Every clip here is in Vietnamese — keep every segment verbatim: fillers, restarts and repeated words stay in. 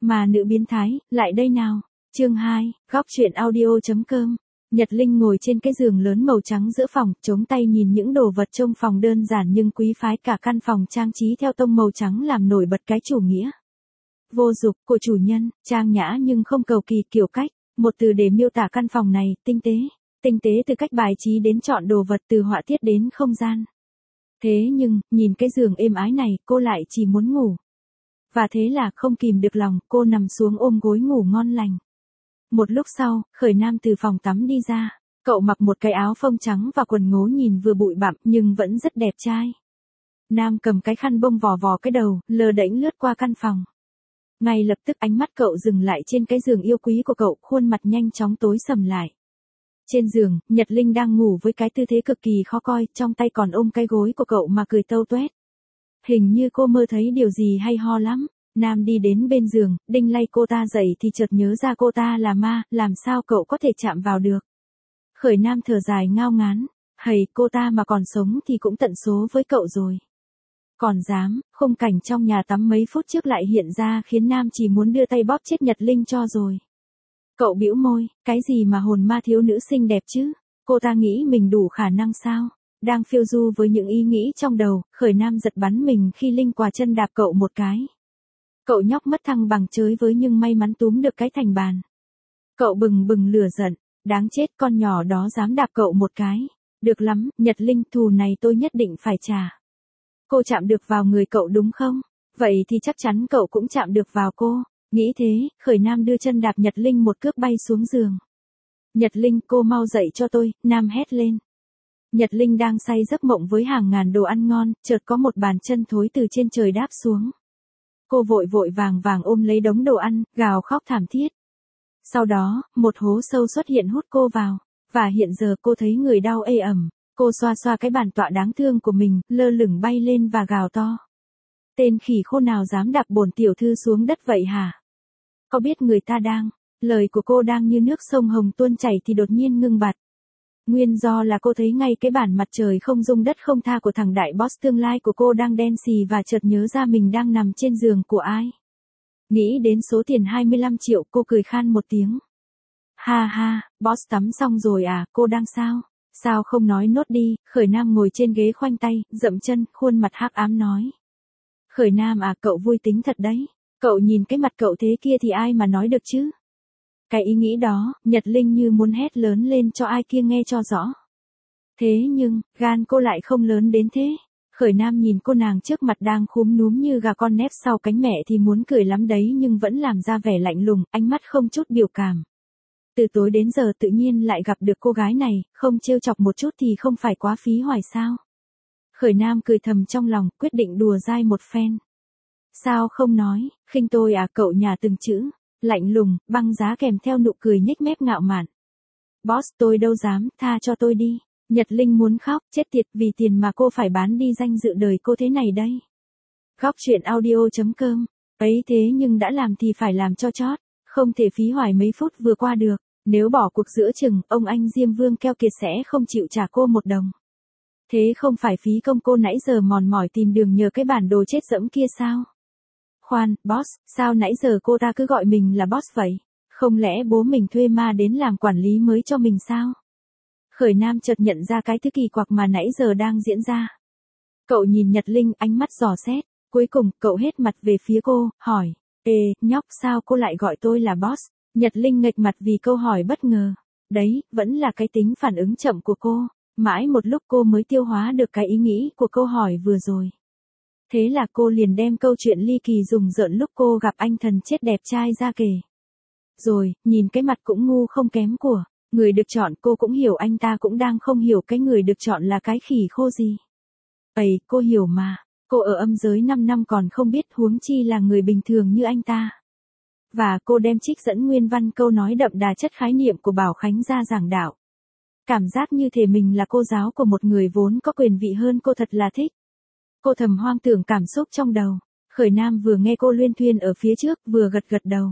Mà nữ biến thái, lại đây nào. Chương hai, góc truyện audio.com. Nhật Linh ngồi trên cái giường lớn màu trắng giữa phòng, chống tay nhìn những đồ vật trong phòng đơn giản nhưng quý phái, cả căn phòng trang trí theo tông màu trắng làm nổi bật cái chủ nghĩa vô dục của chủ nhân, trang nhã nhưng không cầu kỳ, kiểu cách, một từ để miêu tả căn phòng này, tinh tế. Tinh tế từ cách bài trí đến chọn đồ vật, từ họa tiết đến không gian. Thế nhưng, nhìn cái giường êm ái này, cô lại chỉ muốn ngủ. Và thế là không kìm được lòng, cô nằm xuống ôm gối ngủ ngon lành. Một lúc sau, Khởi Nam từ phòng tắm đi ra. Cậu mặc một cái áo phông trắng và quần ngố nhìn vừa bụi bặm nhưng vẫn rất đẹp trai. Nam cầm cái khăn bông vò vò cái đầu, lơ đễnh lướt qua căn phòng. Ngay lập tức ánh mắt cậu dừng lại trên cái giường yêu quý của cậu, khuôn mặt nhanh chóng tối sầm lại. Trên giường, Nhật Linh đang ngủ với cái tư thế cực kỳ khó coi, trong tay còn ôm cái gối của cậu mà cười tâu tuét. Hình như cô mơ thấy điều gì hay ho lắm. Nam đi đến bên giường, định lay cô ta dậy thì chợt nhớ ra cô ta là ma, làm sao cậu có thể chạm vào được. Khởi Nam thở dài ngao ngán, hầy, cô ta mà còn sống thì cũng tận số với cậu rồi. Còn dám, khung cảnh trong nhà tắm mấy phút trước lại hiện ra khiến Nam chỉ muốn đưa tay bóp chết Nhật Linh cho rồi. Cậu bĩu môi, cái gì mà hồn ma thiếu nữ xinh đẹp chứ? Cô ta nghĩ mình đủ khả năng sao? Đang phiêu du với những ý nghĩ trong đầu, Khởi Nam giật bắn mình khi Linh quà chân đạp cậu một cái. Cậu nhóc mất thăng bằng chới với nhưng may mắn túm được cái thành bàn. Cậu bừng bừng lửa giận, đáng chết, con nhỏ đó dám đạp cậu một cái. Được lắm, Nhật Linh, thù này tôi nhất định phải trả. Cô chạm được vào người cậu đúng không? Vậy thì chắc chắn cậu cũng chạm được vào cô. Nghĩ thế, Khởi Nam đưa chân đạp Nhật Linh một cước bay xuống giường. Nhật Linh, cô mau dậy cho tôi, Nam hét lên. Nhật Linh đang say giấc mộng với hàng ngàn đồ ăn ngon, chợt có một bàn chân thối từ trên trời đáp xuống. Cô vội vội vàng vàng ôm lấy đống đồ ăn, gào khóc thảm thiết. Sau đó, một hố sâu xuất hiện hút cô vào, và hiện giờ cô thấy người đau ê ẩm. Cô xoa xoa cái bàn tọa đáng thương của mình, lơ lửng bay lên và gào to. Tên khỉ khô nào dám đạp bổn tiểu thư xuống đất vậy hả? Có biết người ta đang, lời của cô đang như nước sông Hồng tuôn chảy thì đột nhiên ngưng bặt. Nguyên do là cô thấy ngay cái bản mặt trời không dung đất không tha của thằng đại boss tương lai của cô đang đen xì và chợt nhớ ra mình đang nằm trên giường của ai. Nghĩ đến số tiền hai mươi lăm triệu, cô cười khan một tiếng. Ha ha, boss tắm xong rồi à, cô đang sao? Sao không nói nốt đi? Khởi Nam ngồi trên ghế khoanh tay, dậm chân, khuôn mặt hắc ám nói. Khởi Nam à, cậu vui tính thật đấy. Cậu nhìn cái mặt cậu thế kia thì ai mà nói được chứ? Cái ý nghĩ đó, Nhật Linh như muốn hét lớn lên cho ai kia nghe cho rõ. Thế nhưng, gan cô lại không lớn đến thế. Khởi Nam nhìn cô nàng trước mặt đang khúm núm như gà con nép sau cánh mẹ thì muốn cười lắm đấy nhưng vẫn làm ra vẻ lạnh lùng, ánh mắt không chút biểu cảm. Từ tối đến giờ tự nhiên lại gặp được cô gái này, không trêu chọc một chút thì không phải quá phí hoài sao? Khởi Nam cười thầm trong lòng, quyết định đùa dai một phen. Sao không nói, khinh tôi à, cậu nhà từng chữ, lạnh lùng, băng giá kèm theo nụ cười nhếch mép ngạo mạn. Boss, tôi đâu dám, tha cho tôi đi. Nhật Linh muốn khóc, chết tiệt, vì tiền mà cô phải bán đi danh dự đời cô thế này đây. Góc truyện audio.com, ấy thế nhưng đã làm thì phải làm cho chót, không thể phí hoài mấy phút vừa qua được. Nếu bỏ cuộc giữa chừng, ông anh Diêm Vương keo kiệt sẽ không chịu trả cô một đồng. Thế không phải phí công cô nãy giờ mòn mỏi tìm đường nhờ cái bản đồ chết dẫm kia sao? Khoan, boss, sao nãy giờ cô ta cứ gọi mình là boss vậy? Không lẽ bố mình thuê ma đến làm quản lý mới cho mình sao? Khởi Nam chợt nhận ra cái thứ kỳ quặc mà nãy giờ đang diễn ra. Cậu nhìn Nhật Linh, ánh mắt dò xét, cuối cùng cậu hết mặt về phía cô, hỏi. Ê, nhóc, sao cô lại gọi tôi là boss? Nhật Linh nghệch mặt vì câu hỏi bất ngờ. Đấy, vẫn là cái tính phản ứng chậm của cô. Mãi một lúc cô mới tiêu hóa được cái ý nghĩ của câu hỏi vừa rồi. Thế là cô liền đem câu chuyện ly kỳ rùng rợn lúc cô gặp anh thần chết đẹp trai ra kể. Rồi, nhìn cái mặt cũng ngu không kém của người được chọn, cô cũng hiểu anh ta cũng đang không hiểu cái người được chọn là cái khỉ khô gì. Ây, cô hiểu mà, cô ở âm giới năm năm còn không biết huống chi là người bình thường như anh ta. Và cô đem trích dẫn nguyên văn câu nói đậm đà chất khái niệm của Bảo Khánh ra giảng đạo. Cảm giác như thể mình là cô giáo của một người vốn có quyền vị hơn cô thật là thích. Cô thầm hoang tưởng cảm xúc trong đầu. Khởi Nam vừa nghe cô luyên thuyên ở phía trước vừa gật gật đầu.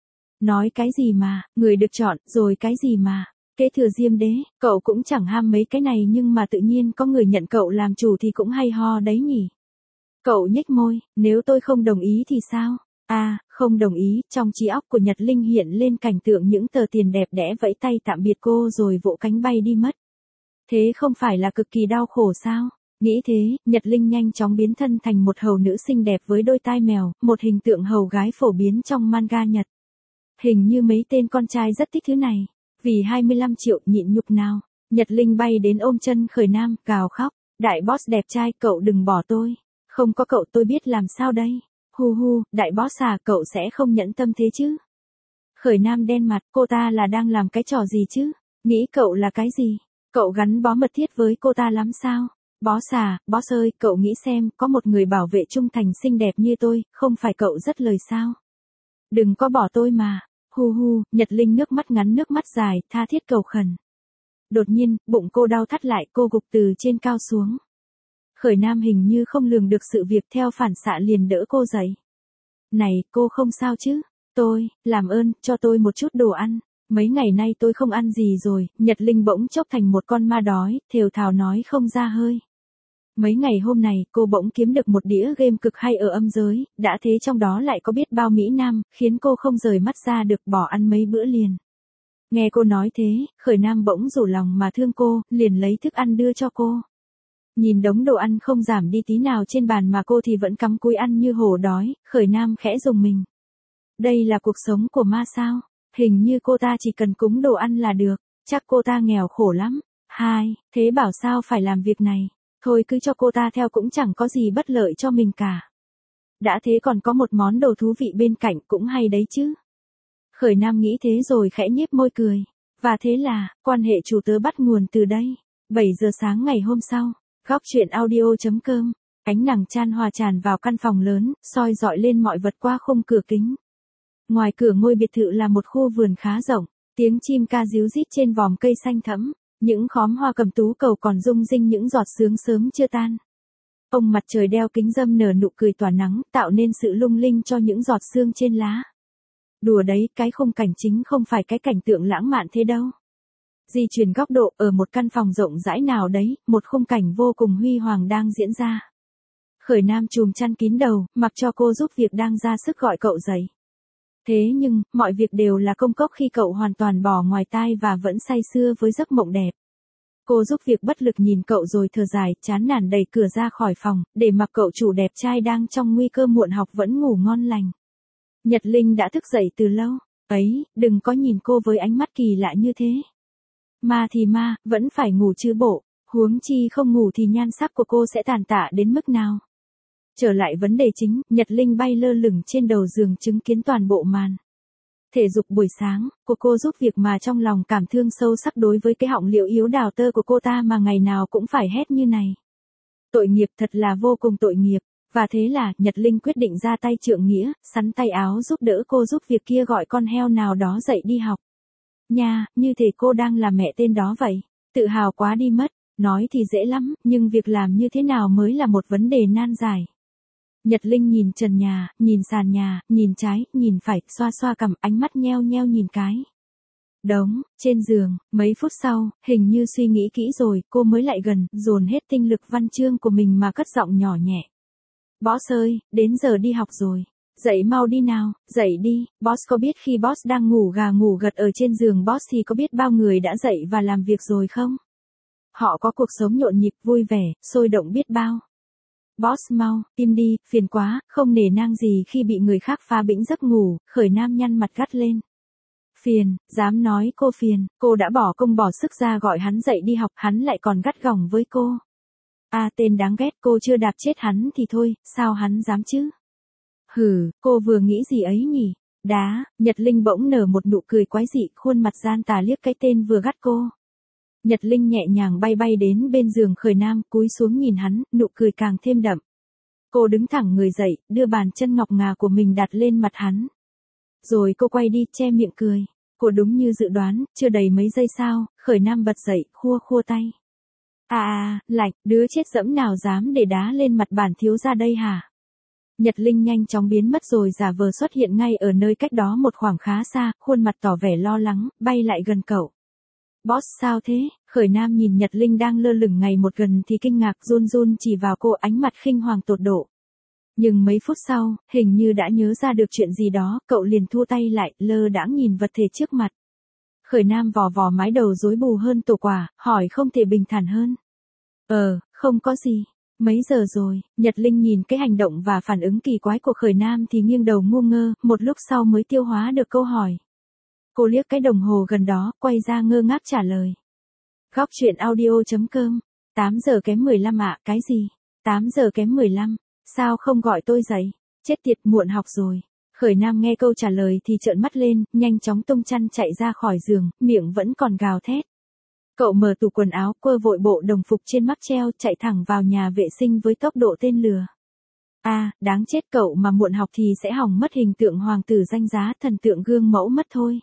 Nói cái gì mà, người được chọn, rồi cái gì mà, kế thừa Diêm Đế, cậu cũng chẳng ham mấy cái này nhưng mà tự nhiên có người nhận cậu làm chủ thì cũng hay ho đấy nhỉ. Cậu nhếch môi, nếu tôi không đồng ý thì sao? A, à, không đồng ý, trong trí óc của Nhật Linh hiện lên cảnh tượng những tờ tiền đẹp đẽ vẫy tay tạm biệt cô rồi vỗ cánh bay đi mất. Thế không phải là cực kỳ đau khổ sao? Nghĩ thế, Nhật Linh nhanh chóng biến thân thành một hầu nữ xinh đẹp với đôi tai mèo, một hình tượng hầu gái phổ biến trong manga Nhật. Hình như mấy tên con trai rất thích thứ này. Vì hai mươi lăm triệu nhịn nhục nào, Nhật Linh bay đến ôm chân Khởi Nam, gào khóc. Đại boss đẹp trai, cậu đừng bỏ tôi. Không có cậu tôi biết làm sao đây. Hu hu, đại boss à, cậu sẽ không nhẫn tâm thế chứ. Khởi Nam đen mặt, cô ta là đang làm cái trò gì chứ? Nghĩ cậu là cái gì? Cậu gắn bó mật thiết với cô ta lắm sao? Boss à, boss ơi, cậu nghĩ xem, có một người bảo vệ trung thành xinh đẹp như tôi, không phải cậu rất lời sao? Đừng có bỏ tôi mà. Hu hu, Nhật Linh nước mắt ngắn nước mắt dài, tha thiết cầu khẩn. Đột nhiên, bụng cô đau thắt lại, cô gục từ trên cao xuống. Khởi Nam hình như không lường được sự việc, theo phản xạ liền đỡ cô dậy. Này, cô không sao chứ? Tôi, làm ơn, cho tôi một chút đồ ăn. Mấy ngày nay tôi không ăn gì rồi. Nhật Linh bỗng chốc thành một con ma đói, thều thào nói không ra hơi. Mấy ngày hôm này, cô bỗng kiếm được một đĩa game cực hay ở âm giới, đã thế trong đó lại có biết bao Mỹ Nam, khiến cô không rời mắt ra được, bỏ ăn mấy bữa liền. Nghe cô nói thế, Khởi Nam bỗng rủ lòng mà thương cô, liền lấy thức ăn đưa cho cô. Nhìn đống đồ ăn không giảm đi tí nào trên bàn mà cô thì vẫn cắm cúi ăn như hổ đói, Khởi Nam khẽ rùng mình. Đây là cuộc sống của ma sao? Hình như cô ta chỉ cần cúng đồ ăn là được, chắc cô ta nghèo khổ lắm. Hai, thế bảo sao phải làm việc này? Thôi cứ cho cô ta theo cũng chẳng có gì bất lợi cho mình cả. Đã thế còn có một món đồ thú vị bên cạnh cũng hay đấy chứ. Khởi Nam nghĩ thế rồi khẽ nhếch môi cười. Và thế là, quan hệ chủ tớ bắt nguồn từ đây. bảy giờ sáng ngày hôm sau, góc truyện audio chấm com, ánh nắng chan hòa tràn vào căn phòng lớn, soi dọi lên mọi vật qua khung cửa kính. Ngoài cửa ngôi biệt thự là một khu vườn khá rộng, tiếng chim ca ríu rít trên vòm cây xanh thẫm, những khóm hoa cầm tú cầu còn rung rinh những giọt sương sớm chưa tan. Ông mặt trời đeo kính râm nở nụ cười tỏa nắng, tạo nên sự lung linh cho những giọt sương trên lá. Đùa đấy, cái khung cảnh chính không phải cái cảnh tượng lãng mạn thế đâu. Di chuyển góc độ, ở một căn phòng rộng rãi nào đấy, một khung cảnh vô cùng huy hoàng đang diễn ra. Khởi Nam chùm chăn kín đầu, mặc cho cô giúp việc đang ra sức gọi cậu dậy. Thế nhưng, mọi việc đều là công cốc khi cậu hoàn toàn bỏ ngoài tai và vẫn say sưa với giấc mộng đẹp. Cô giúp việc bất lực nhìn cậu rồi thở dài, chán nản đẩy cửa ra khỏi phòng, để mặc cậu chủ đẹp trai đang trong nguy cơ muộn học vẫn ngủ ngon lành. Nhật Linh đã thức dậy từ lâu. Ấy, đừng có nhìn cô với ánh mắt kỳ lạ như thế. Ma thì ma, vẫn phải ngủ chứ bộ, huống chi không ngủ thì nhan sắc của cô sẽ tàn tạ đến mức nào. Trở lại vấn đề chính, Nhật Linh bay lơ lửng trên đầu giường chứng kiến toàn bộ màn thể dục buổi sáng của cô giúp việc mà trong lòng cảm thương sâu sắc đối với cái họng liệu yếu đào tơ của cô ta mà ngày nào cũng phải hét như này. Tội nghiệp, thật là vô cùng tội nghiệp. Và thế là, Nhật Linh quyết định ra tay trượng nghĩa, sắn tay áo giúp đỡ cô giúp việc kia gọi con heo nào đó dậy đi học. Nha, như thể cô đang là mẹ tên đó vậy. Tự hào quá đi mất. Nói thì dễ lắm, nhưng việc làm như thế nào mới là một vấn đề nan giải. Nhật Linh nhìn trần nhà, nhìn sàn nhà, nhìn trái, nhìn phải, xoa xoa cằm, ánh mắt nheo nheo nhìn cái đống trên giường. Mấy phút sau, hình như suy nghĩ kỹ rồi, cô mới lại gần, dồn hết tinh lực văn chương của mình mà cất giọng nhỏ nhẹ. Boss ơi, đến giờ đi học rồi. Dậy mau đi nào, dậy đi. Boss có biết khi boss đang ngủ gà ngủ gật ở trên giường boss thì có biết bao người đã dậy và làm việc rồi không? Họ có cuộc sống nhộn nhịp, vui vẻ, sôi động biết bao. Boss mau, im đi, phiền quá, không nể nang gì khi bị người khác phá bĩnh giấc ngủ. Khởi Nam nhăn mặt gắt lên. Phiền, dám nói cô phiền, cô đã bỏ công bỏ sức ra gọi hắn dậy đi học, hắn lại còn gắt gỏng với cô. À, tên đáng ghét, cô chưa đạp chết hắn thì thôi, sao hắn dám chứ? Hừ, cô vừa nghĩ gì ấy nhỉ? Đá, Nhật Linh bỗng nở một nụ cười quái dị, khuôn mặt gian tà liếc cái tên vừa gắt cô. Nhật Linh nhẹ nhàng bay bay đến bên giường Khởi Nam, cúi xuống nhìn hắn, nụ cười càng thêm đậm. Cô đứng thẳng người dậy, đưa bàn chân ngọc ngà của mình đặt lên mặt hắn. Rồi cô quay đi, che miệng cười. Cô đúng như dự đoán, chưa đầy mấy giây sau, Khởi Nam bật dậy, khua khua tay. À à, lạnh, đứa chết dẫm nào dám để đá lên mặt bản thiếu gia đây hả? Nhật Linh nhanh chóng biến mất rồi giả vờ xuất hiện ngay ở nơi cách đó một khoảng khá xa, khuôn mặt tỏ vẻ lo lắng, bay lại gần cậu. Boss sao thế? Khởi Nam nhìn Nhật Linh đang lơ lửng ngày một gần thì kinh ngạc run run chỉ vào cô, ánh mặt khinh hoàng tột độ. Nhưng mấy phút sau, hình như đã nhớ ra được chuyện gì đó, cậu liền thua tay lại, lơ đãng nhìn vật thể trước mặt. Khởi Nam vò vò mái đầu rối bù hơn tổ quả, hỏi không thể bình thản hơn. Ờ, không có gì. Mấy giờ rồi? Nhật Linh nhìn cái hành động và phản ứng kỳ quái của Khởi Nam thì nghiêng đầu ngu ngơ, một lúc sau mới tiêu hóa được câu hỏi. Cô liếc cái đồng hồ gần đó, quay ra ngơ ngác trả lời. Góc truyện audio chấm com. tám giờ kém mười lăm ạ, cái gì? tám giờ kém mười lăm. Sao không gọi tôi dậy? Chết tiệt, muộn học rồi. Khởi Nam nghe câu trả lời thì trợn mắt lên, nhanh chóng tung chăn chạy ra khỏi giường, miệng vẫn còn gào thét. Cậu mở tủ quần áo, quơ vội bộ đồng phục trên mắc treo, chạy thẳng vào nhà vệ sinh với tốc độ tên lừa. À, đáng chết, cậu mà muộn học thì sẽ hỏng mất hình tượng hoàng tử danh giá, thần tượng gương mẫu mất thôi.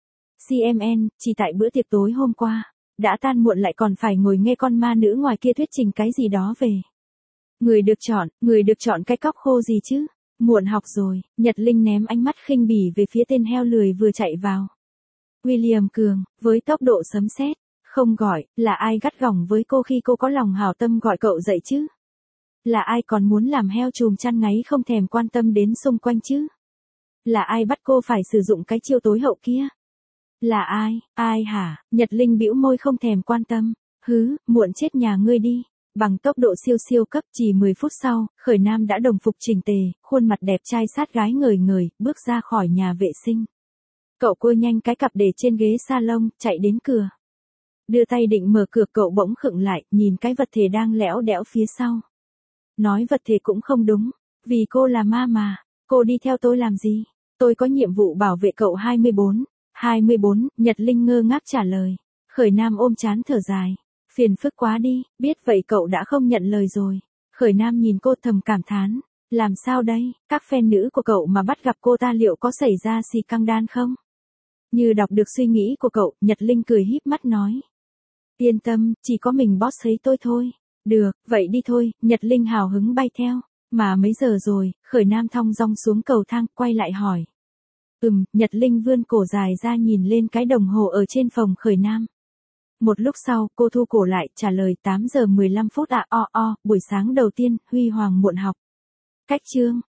xê em en, chỉ tại bữa tiệc tối hôm qua, đã tan muộn lại còn phải ngồi nghe con ma nữ ngoài kia thuyết trình cái gì đó về. Người được chọn, người được chọn cái cóc khô gì chứ? Muộn học rồi. Nhật Linh ném ánh mắt khinh bỉ về phía tên heo lười vừa chạy vào. William Cường, với tốc độ sấm sét, không gọi, là ai gắt gỏng với cô khi cô có lòng hảo tâm gọi cậu dậy chứ? Là ai còn muốn làm heo chùm chăn ngáy không thèm quan tâm đến xung quanh chứ? Là ai bắt cô phải sử dụng cái chiêu tối hậu kia? Là ai, ai hả? Nhật Linh bĩu môi không thèm quan tâm. Hứ, muộn chết nhà ngươi đi. Bằng tốc độ siêu siêu cấp chỉ mười phút sau, Khởi Nam đã đồng phục chỉnh tề, khuôn mặt đẹp trai sát gái ngời ngời, bước ra khỏi nhà vệ sinh. Cậu cua nhanh cái cặp để trên ghế salon, chạy đến cửa. Đưa tay định mở cửa, cậu bỗng khựng lại, nhìn cái vật thể đang lẽo đẽo phía sau. Nói vật thể cũng không đúng, vì cô là ma mà, cô đi theo tôi làm gì? Tôi có nhiệm vụ bảo vệ cậu hai mươi bốn. hai mươi bốn, Nhật Linh ngơ ngác trả lời. Khởi Nam ôm chán thở dài. Phiền phức quá đi, biết vậy cậu đã không nhận lời rồi. Khởi Nam nhìn cô thầm cảm thán. Làm sao đây, các fan nữ của cậu mà bắt gặp cô ta liệu có xảy ra xì căng đan không? Như đọc được suy nghĩ của cậu, Nhật Linh cười híp mắt nói. Yên tâm, chỉ có mình boss thấy tôi thôi. Được, vậy đi thôi, Nhật Linh hào hứng bay theo. Mà mấy giờ rồi? Khởi Nam thong dong xuống cầu thang, quay lại hỏi. Ừm, Nhật Linh vươn cổ dài ra nhìn lên cái đồng hồ ở trên phòng Khởi Nam. Một lúc sau, cô thu cổ lại, trả lời tám giờ mười lăm phút ạ. À, o o, buổi sáng đầu tiên, huy hoàng muộn học. Cách chương.